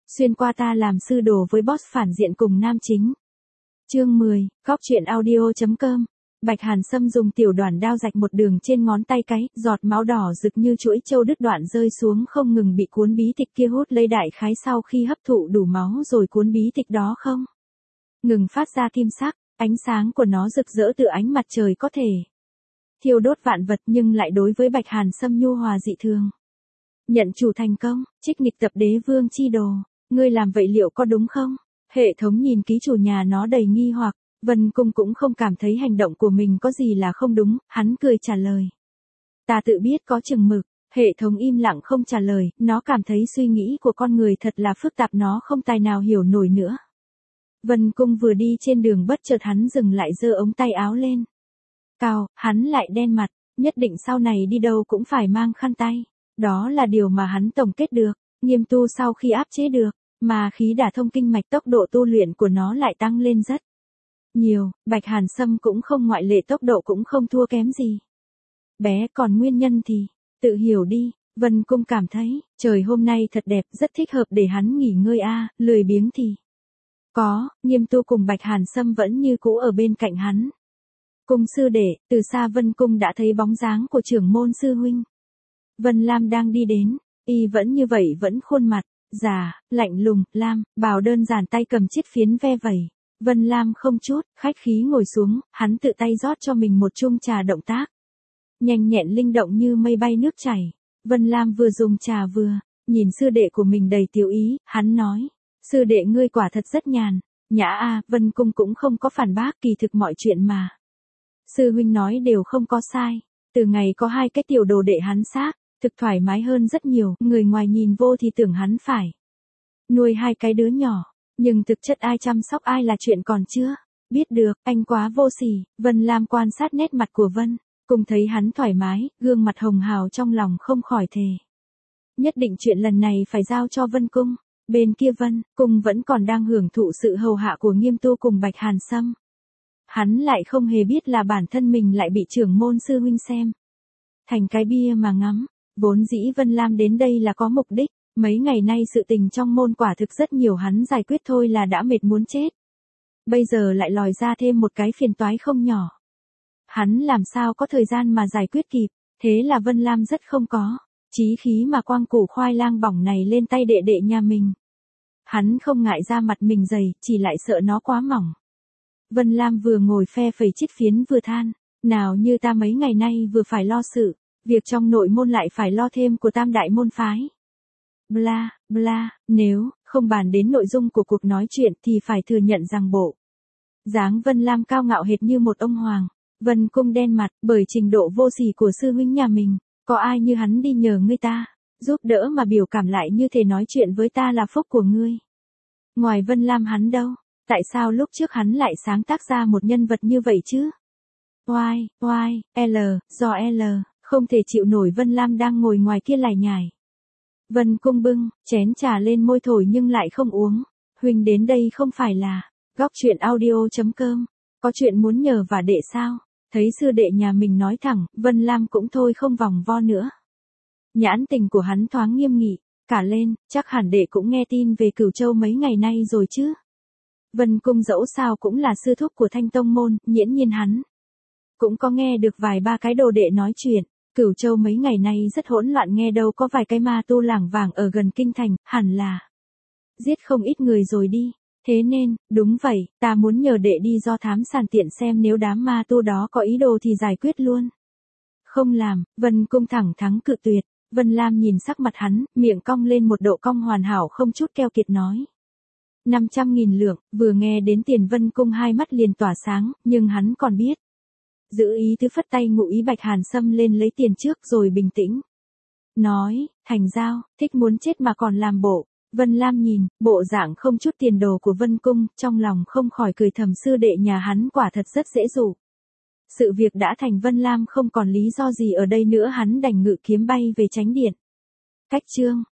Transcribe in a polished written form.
Xuyên qua ta làm sư đồ với boss phản diện cùng nam chính. Chương 10, góc truyện audio.com. Bạch Hàn Sâm dùng tiểu đoàn đao rạch một đường trên ngón tay cái, giọt máu đỏ rực như chuỗi châu đứt đoạn rơi xuống không ngừng bị cuốn bí tịch kia hút lấy, đại khái sau khi hấp thụ đủ máu rồi cuốn bí tịch đó không ngừng phát ra kim sắc, ánh sáng của nó rực rỡ từ ánh mặt trời có thể thiêu đốt vạn vật, nhưng lại đối với Bạch Hàn Sâm nhu hòa dị thường. Nhận chủ thành công, trích nghịch tập đế vương chi đồ, ngươi làm vậy liệu có đúng không? Hệ thống nhìn ký chủ nhà nó đầy nghi hoặc. Vân Cung cũng không cảm thấy hành động của mình có gì là không đúng, hắn cười trả lời. Ta tự biết có chừng mực. Hệ thống im lặng không trả lời, nó cảm thấy suy nghĩ của con người thật là phức tạp, nó không tài nào hiểu nổi nữa. Vân Cung vừa đi trên đường bất chợt hắn dừng lại, giơ ống tay áo lên. Cao, hắn lại đen mặt, nhất định sau này đi đâu cũng phải mang khăn tay. Đó là điều mà hắn tổng kết được, Nghiêm tu sau khi áp chế được, mà khí đả thông kinh mạch, tốc độ tu luyện của nó lại tăng lên rất nhiều, Bạch Hàn Sâm cũng không ngoại lệ, tốc độ cũng không thua kém gì. Bé, còn nguyên nhân thì, tự hiểu đi. Vân Cung cảm thấy, trời hôm nay thật đẹp, rất thích hợp để hắn nghỉ ngơi lười biếng thì. Có, Nghiêm tu cùng Bạch Hàn Sâm vẫn như cũ ở bên cạnh hắn. Cung sư đệ, từ xa Vân Cung đã thấy bóng dáng của trưởng môn sư huynh. Vân Lam đang đi đến, y vẫn như vậy, vẫn khuôn mặt già, lạnh lùng, lam, bào đơn giản, tay cầm chiếc phiến ve vẩy. Vân Lam không chút khách khí ngồi xuống, hắn tự tay rót cho mình một chung trà, động tác nhanh nhẹn linh động như mây bay nước chảy. Vân Lam vừa dùng trà vừa nhìn sư đệ của mình đầy tiểu ý, hắn nói, sư đệ ngươi quả thật rất nhàn nhã. Vân Cung cũng không có phản bác, kỳ thực mọi chuyện mà sư huynh nói đều không có sai. Từ ngày có hai cái tiểu đồ đệ hắn xác thực thoải mái hơn rất nhiều, người ngoài nhìn vô thì tưởng hắn phải nuôi hai cái đứa nhỏ. Nhưng thực chất ai chăm sóc ai là chuyện còn chưa biết được, anh quá vô sỉ. Vân Lam quan sát nét mặt của Vân Cung, thấy hắn thoải mái, gương mặt hồng hào, trong lòng không khỏi thề. Nhất định chuyện lần này phải giao cho Vân Cung. Bên kia Vân Cung vẫn còn đang hưởng thụ sự hầu hạ của Nghiêm tu cùng Bạch Hàn Sâm. Hắn lại không hề biết là bản thân mình lại bị trưởng môn sư huynh xem thành cái bia mà ngắm. Vốn dĩ Vân Lam đến đây là có mục đích. Mấy ngày nay sự tình trong môn quả thực rất nhiều, hắn giải quyết thôi là đã mệt muốn chết. Bây giờ lại lòi ra thêm một cái phiền toái không nhỏ. Hắn làm sao có thời gian mà giải quyết kịp, thế là Vân Lam rất không có chí khí mà quăng củ khoai lang bỏng này lên tay đệ đệ nhà mình. Hắn không ngại da mặt mình dày, chỉ lại sợ nó quá mỏng. Vân Lam vừa ngồi phe phẩy chiếc phiến vừa than, nào như ta mấy ngày nay vừa phải lo sự việc trong nội môn lại phải lo thêm của tam đại môn phái. Bla, bla, nếu không bàn đến nội dung của cuộc nói chuyện thì phải thừa nhận rằng bộ dáng Vân Lam cao ngạo hệt như một ông hoàng. Vân Cung đen mặt, bởi trình độ vô sỉ của sư huynh nhà mình, có ai như hắn đi nhờ ngươi ta giúp đỡ mà biểu cảm lại như thể nói chuyện với ta là phúc của ngươi. Ngoài Vân Lam hắn đâu, tại sao lúc trước hắn lại sáng tác ra một nhân vật như vậy chứ? Do L, không thể chịu nổi Vân Lam đang ngồi ngoài kia lải nhải. Vân Cung bưng chén trà lên môi thổi nhưng lại không uống. Huynh đến đây không phải là góc truyện audio.com, có chuyện muốn nhờ và đệ sao? Thấy sư đệ nhà mình nói thẳng, Vân Lam cũng thôi không vòng vo nữa. Nhãn tình của hắn thoáng nghiêm nghị cả lên, chắc hẳn đệ cũng nghe tin về Cửu Châu mấy ngày nay rồi chứ? Vân Cung dẫu sao cũng là sư thúc của Thanh Tông môn, nghiễm nhiên hắn cũng có nghe được vài ba cái đồ đệ nói chuyện. Cửu Châu mấy ngày nay rất hỗn loạn, nghe đâu có vài cái ma tu lảng vảng ở gần kinh thành, hẳn là giết không ít người rồi đi. Thế nên, đúng vậy, ta muốn nhờ đệ đi do thám sàn tiện xem nếu đám ma tu đó có ý đồ thì giải quyết luôn. Không làm. Vân Cung thẳng thắn cự tuyệt. Vân Lam nhìn sắc mặt hắn, miệng cong lên một độ cong hoàn hảo không chút keo kiệt nói. 500.000 lượng, vừa nghe đến tiền Vân Cung hai mắt liền tỏa sáng, nhưng hắn còn biết giữ ý tứ, phất tay ngụ ý Bạch Hàn Sâm lên lấy tiền trước rồi bình tĩnh nói, thành giao, thích muốn chết mà còn làm bộ. Vân Lam nhìn bộ dạng không chút tiền đồ của Vân Cung, trong lòng không khỏi cười thầm, sư đệ nhà hắn quả thật rất dễ dụ. Sự việc đã thành, Vân Lam không còn lý do gì ở đây nữa, hắn đành ngự kiếm bay về Chánh Điện. Cách chương